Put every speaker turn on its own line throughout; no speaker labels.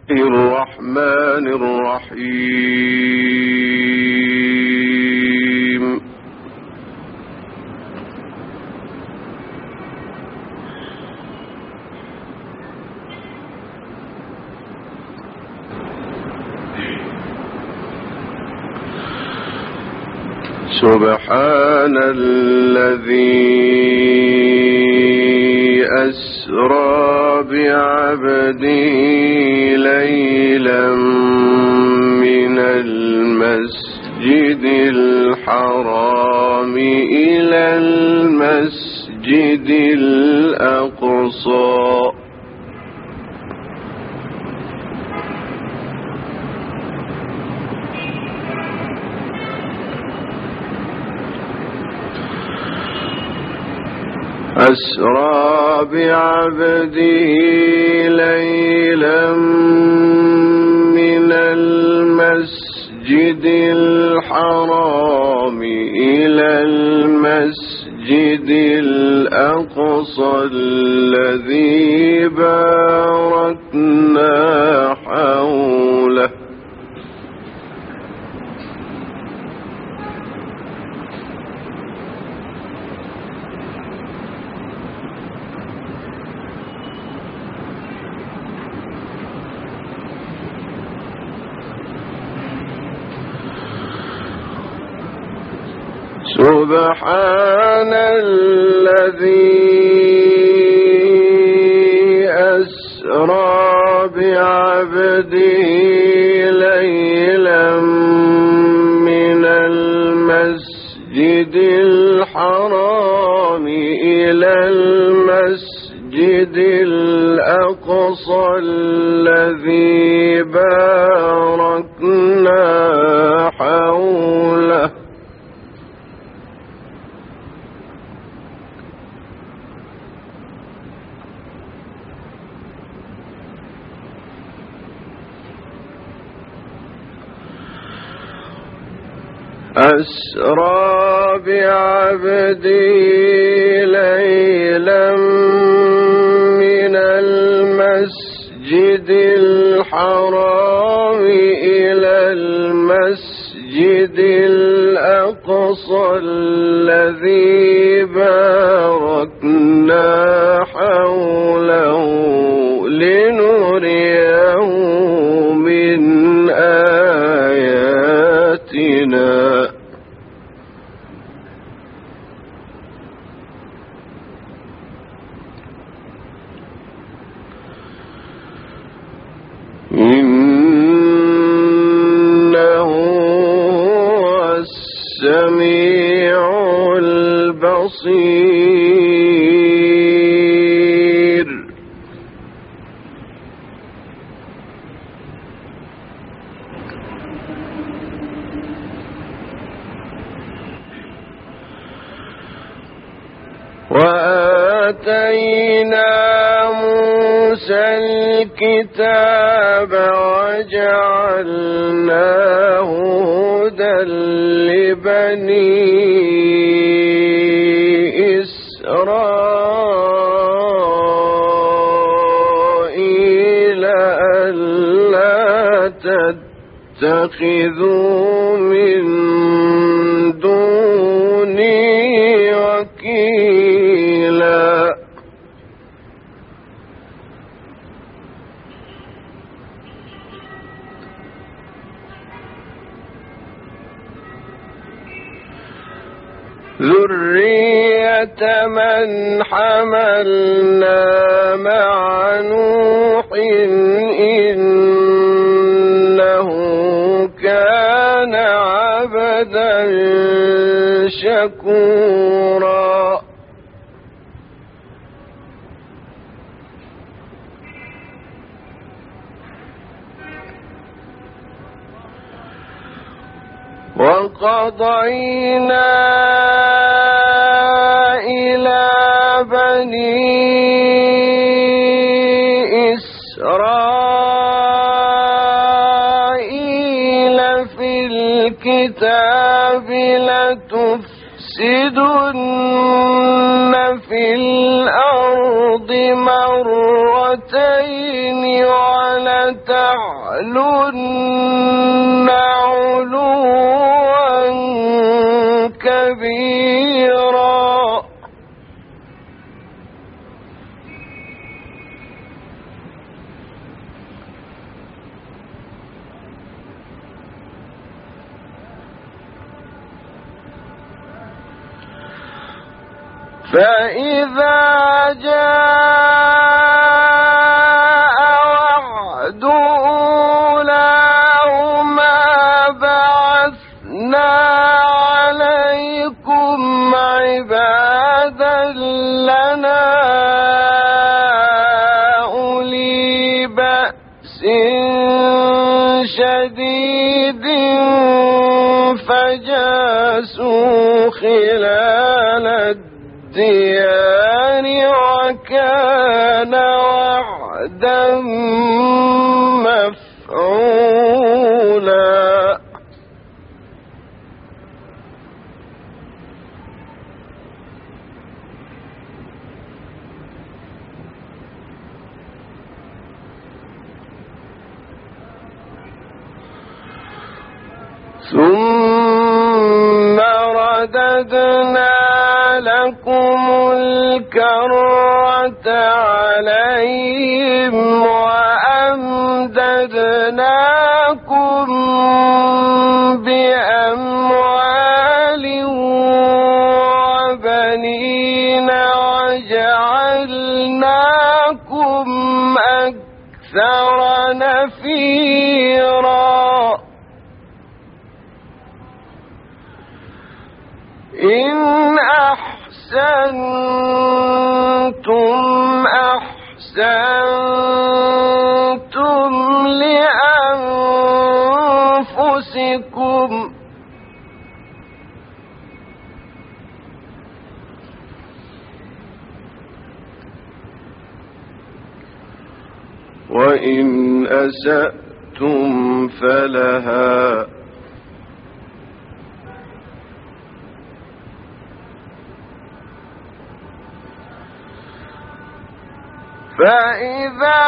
الرحمن الرحيم سبحان الذي أسرى بعبده ليلا من المسجد الحرام إلى المسجد الأقصى أسرى بعبده ليلا من المسجد الحرام إلى المسجد الأقصى الذي باركنا حوله سبحان الذي أسرى بعبده ليلا من المسجد الحرام إلى المسجد الأقصى الذي باركنا حوله أسرى بعبده ليلا من المسجد الحرام إلى المسجد الأقصى الذي باركنا حوله لنريه من آياتنا إنه هو السميع البصير وآتينا موسى الكتاب وجعلناه هدى لبني إسرائيل ألا تتخذوا من دوني وكيلا ذرية من حملنا مع نوح إنه كان عبدا شكورا وقضينا إلى بني إسرائيل في الكتاب لتفسدن في الأرض مرتين البيتين ولتعلن علوا كبيرا فإذا جاء وعد أولاهما بعثنا عليكم عبادا لنا أولي بأس شديد فجاسوا خلال الديار وكان وعدا مفعولا ثم رددنا لكم الكرة عليهم وأمددناكم بأموال وبنين وجعلناكم أكثر نفيرا إن أحسنتم أحسنتم لأنفسكم وإن أسأتم فلها فإذا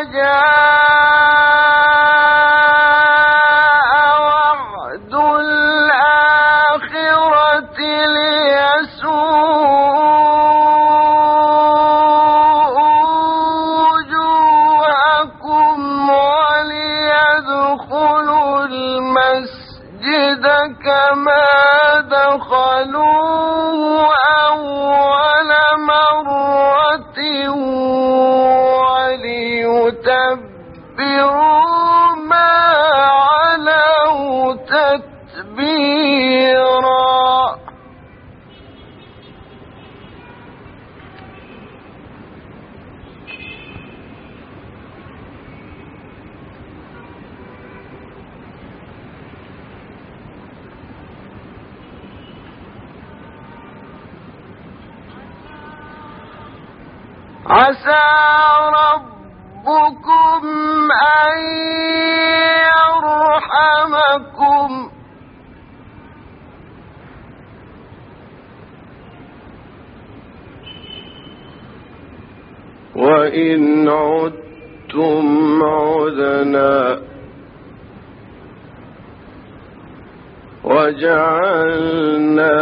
جاء وعد الآخرة ليسوءوا وجوهكم وليدخلوا المسجد كما دخلوه أول مرة وليتبروا ما علوا تتبيرا عسى ربكم أن يرحمكم وإن عدتم عدنا وجعلنا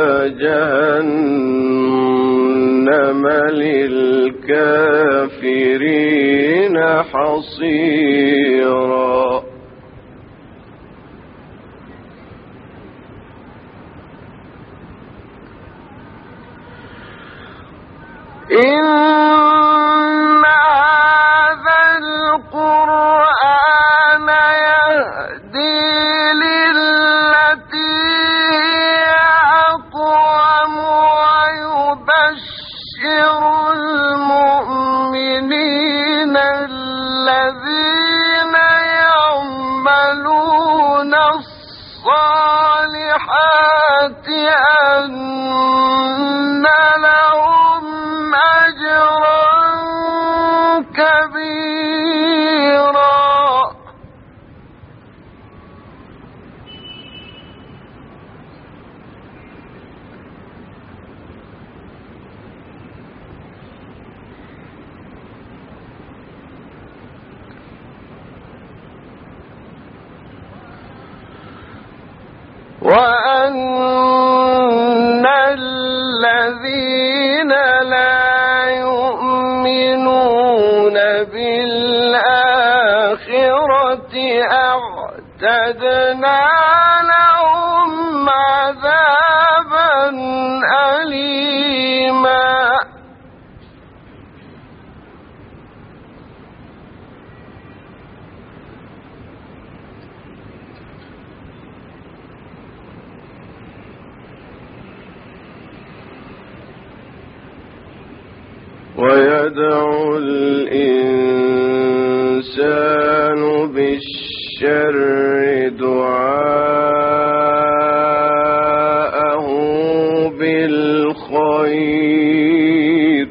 جهنم للكافرين حصيرا إن هذا القرآن يهدي للتي هي أقوم ويبشر المؤمنين الذين يعملون الصالحات أن لهم أجرا كبيرا وأن الذين لا يؤمنون بالآخرة أعتدنا لهم عذابا أليما ويدعو الإنسان بالشر دعاءه بالخير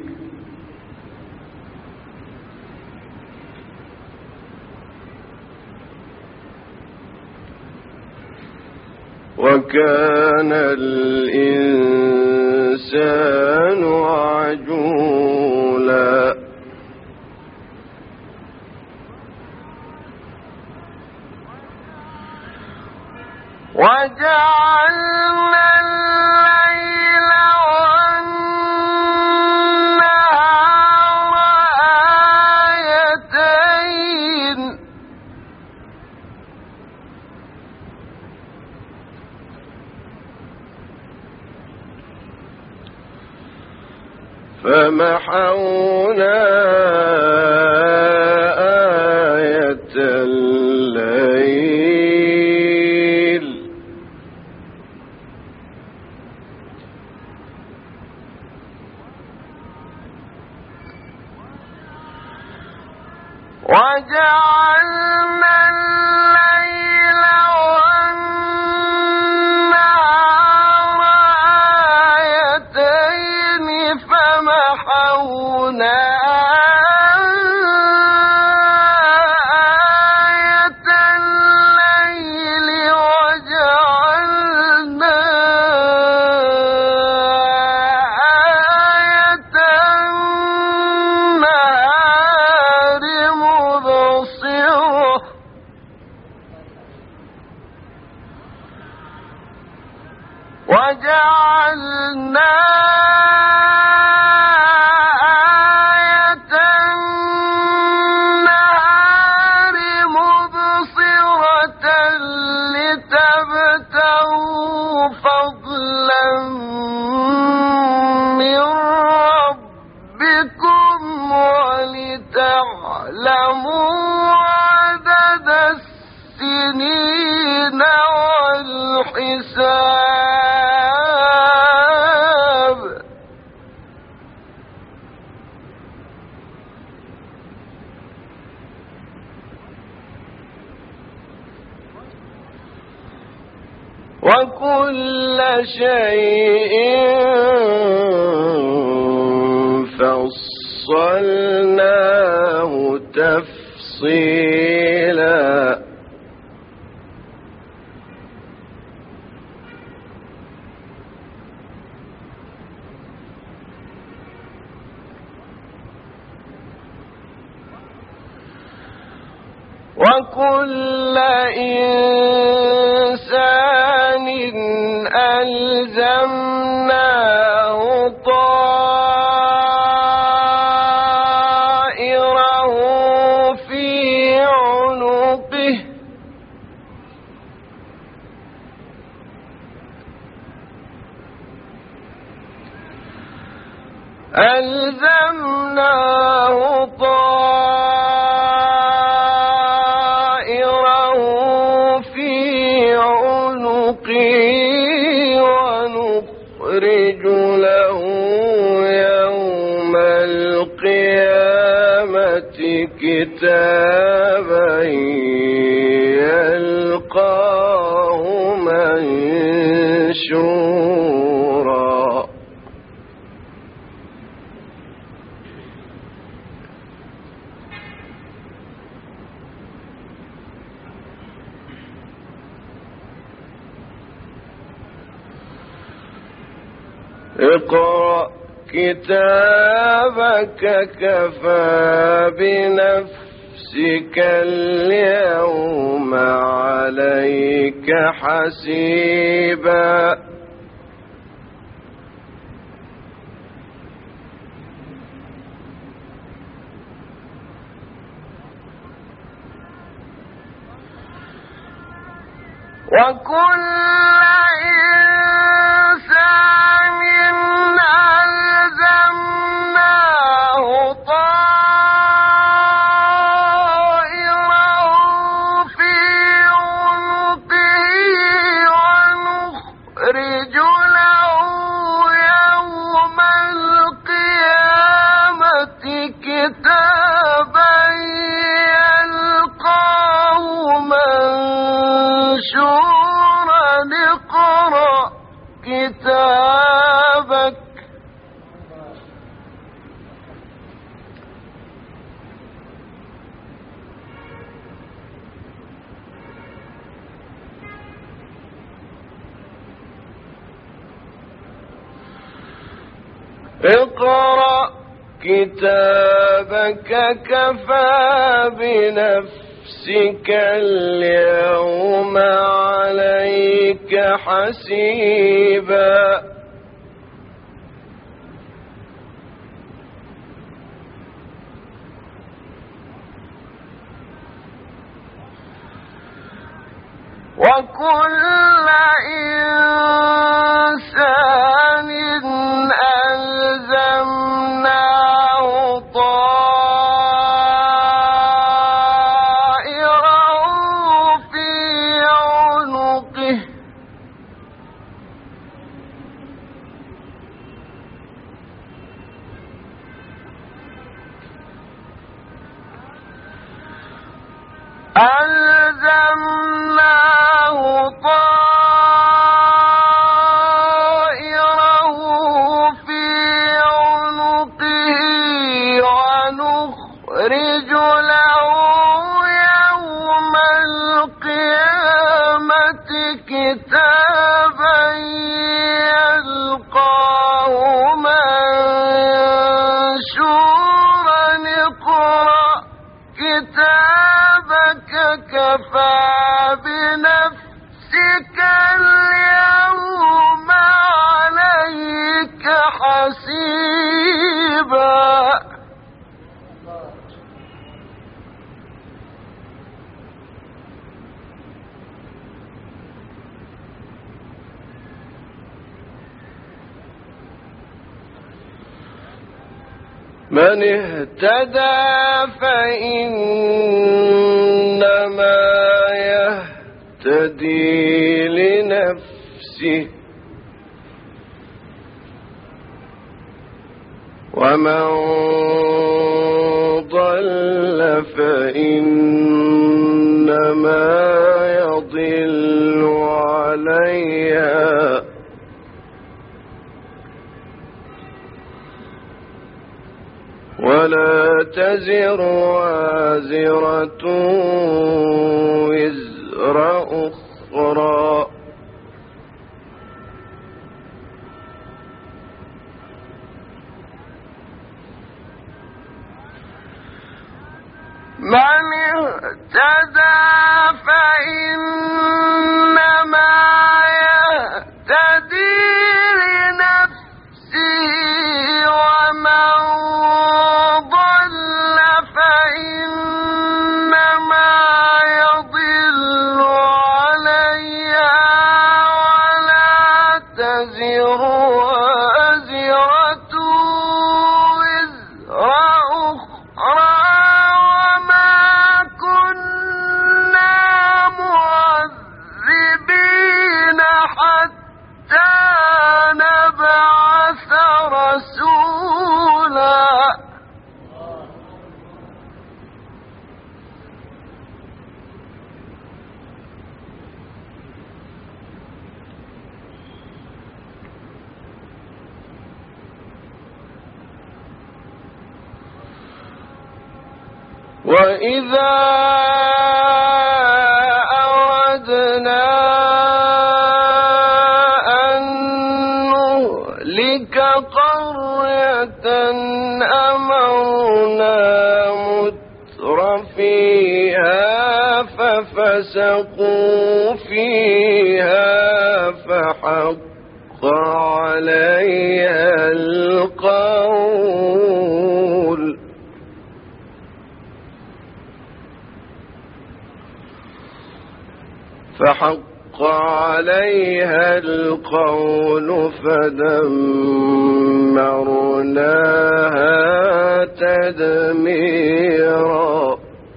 وكان الإنسان عجولا وجعلنا الليل والنهار آيتين فمحونا آية الليل وجعلنا الليل والنهار آيتين فمحونا آية الليل وجعلنا آية النهار مبصرة وجعلنا آية النهار مبصرة لتبتغوا فضلا من ربكم ولتعلموا عدد السنين والحساب وكل شيء فصلناه تفصيلا وكل إنسان ألزمناه طائره في عنقه ألزمناه طائره في عنقه ونخرج له يوم القيامة كتابا يلقاه منشورا اقرأ كتابك كفى بنفسك اليوم عليك عليك حسيبا وكل إنسان ألزمناه طائره في عنقه ونخرج له يوم القيامة كتابا يلقاه منشورا اقرأ كتابك اقرأ كتابك كفى بنفسك اليوم عليك حسيبا وكل إنسان ألزمناه طائره في عنقه ونخرج له يوم القيامة كتابا يلقاه منشورا اقرأ كتابك كفى بنفسك اليوم عليك حسيبا من اهتدى فإنما يهتدي لنفسه ومن ضل فإنما يضل عليها ولا تزر وازرة وزر أخرى من اهتدى فإنما يهتدي لنفسه ومن ضل فإنما يضل عليها ولا تزر وازرة وزر أخرى وإذا أردنا أن نهلك قرية أمرنا مترفيها ففسقوا ففسقوا فيها فحق عليها القول فدمرناها تدميرا.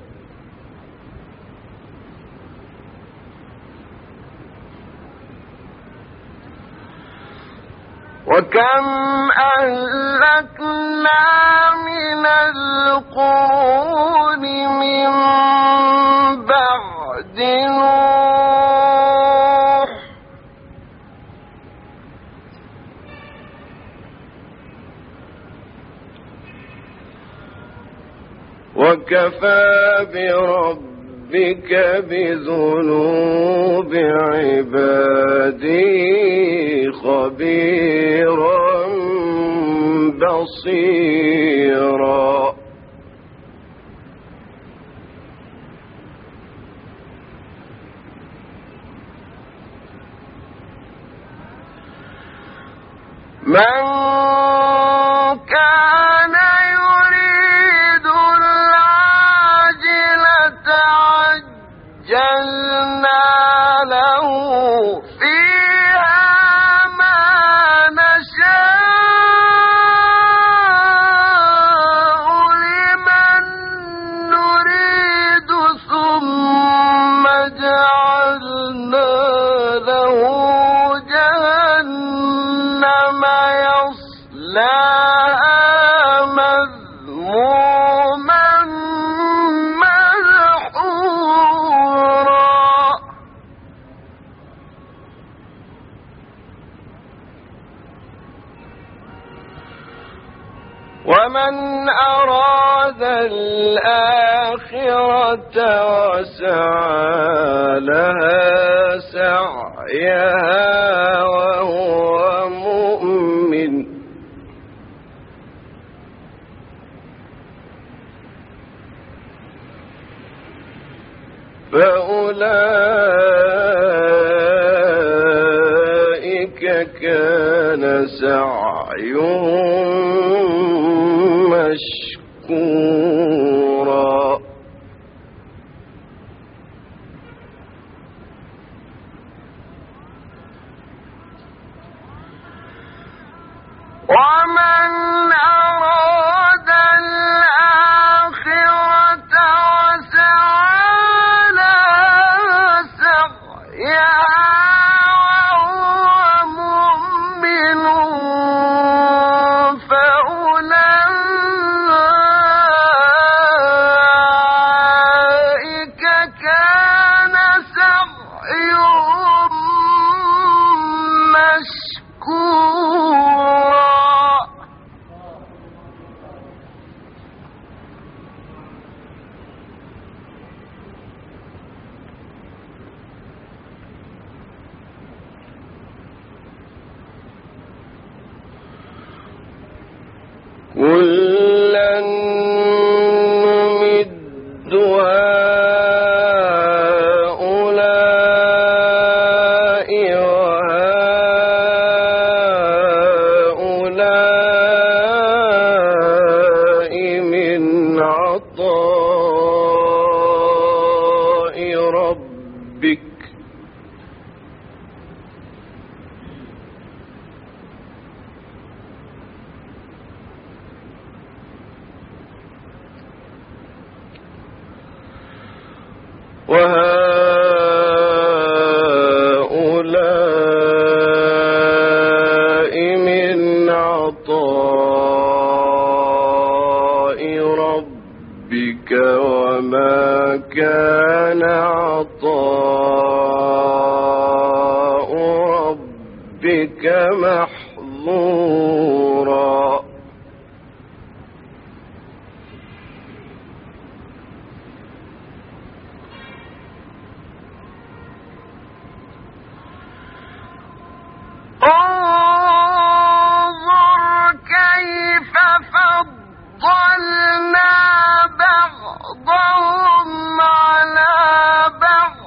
وكم أهلكنا من القرون من بعد نوح وكفى بربك بذنوب عباده خبيرا بصيرا. من كان يريد العاجلة عجلنا له فيها ما نشاء لمن نريد ثم جعلنا له جهنم يصلاها مذموما مدحورا. ومن أراد الآخرة وسعى لها سعيها وهو مؤمن فأولئك كان سعيهم مشكورا. ومن أراد الآخرة وسعى لها سعيها وهو مؤمن فأولئك كان سعيهم مشكورا. كلا نمد هؤلاء وهؤلاء من عطاء ربك وهؤلاء من عطاء ربك وما كان عطاء ربك محظورا. انظر كيف فضلنا بعضهم على بعض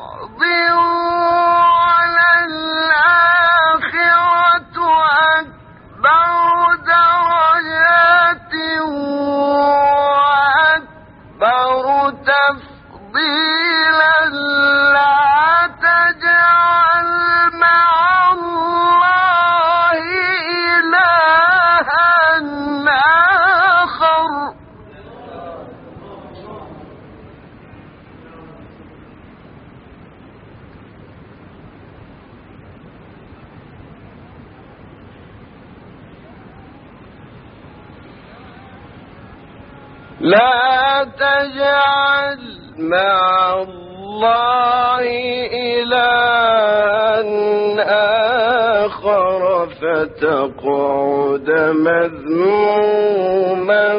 لا تجعل مع الله إلها آخر فتقعد مذموما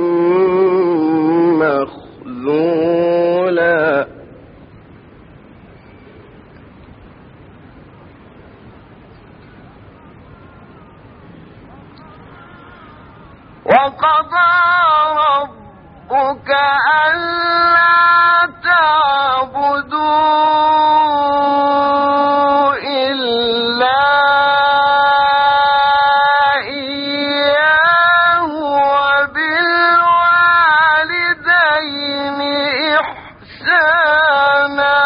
مخذولا. وقضى ربك ألا تعبدوا إلا إياه وبالوالدين إحسانا.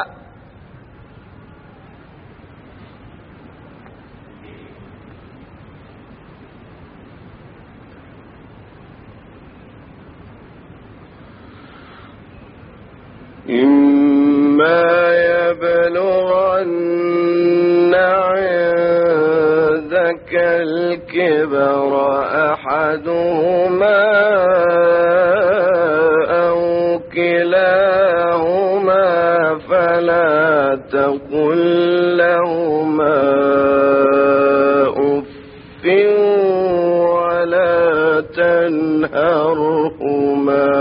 إما يبلغن عندك الكبر أحدهما أو كلاهما فلا تقل لهما أف ولا تنهرهما.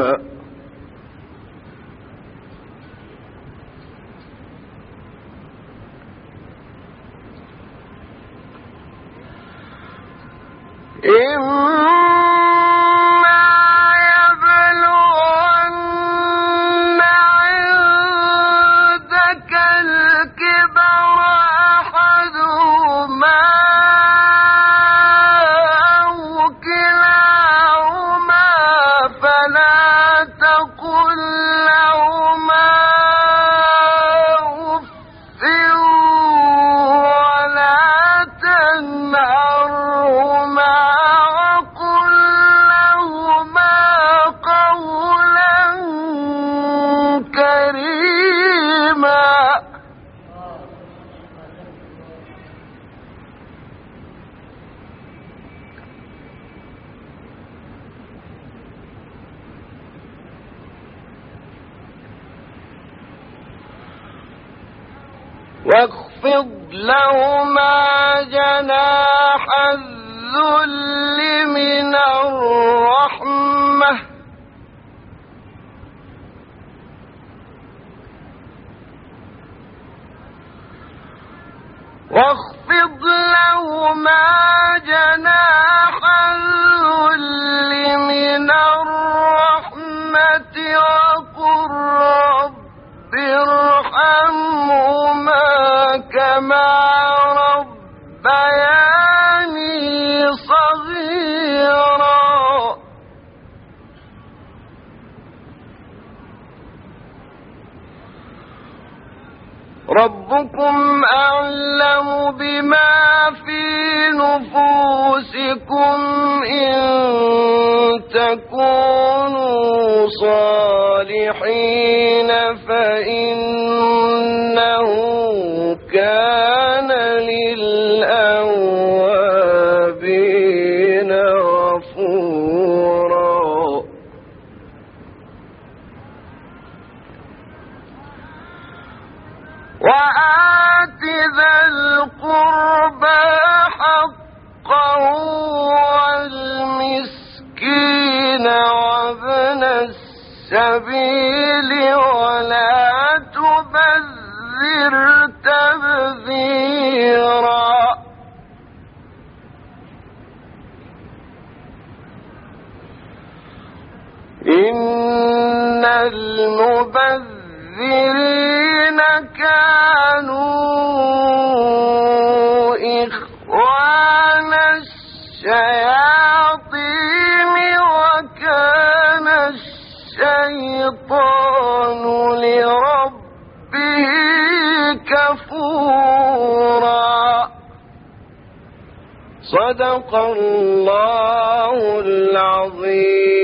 إما يبلغن عندك الكبر أحدهما أو كلاهما فلا تقل لهما أف ولا تنهرهما وقل لهما قولا كريما. واخفض لهما جناح الذل من الرحمة واخفض لهما جناح الذل من الرحمة وقل رب ارحمهما كما ربياني صغيرا. ربكم أعلم بما في نفوسكم إن تكونوا صالحين فإنه كان للأوابين غفورا. وآت ذا القربى حقه والمسكين وابن السبيل ولا تبذر تبذيرا. إن المبذرين كانوا إخوان الشياطين وكان الشيطان لربه كفورا. صدق الله العظيم.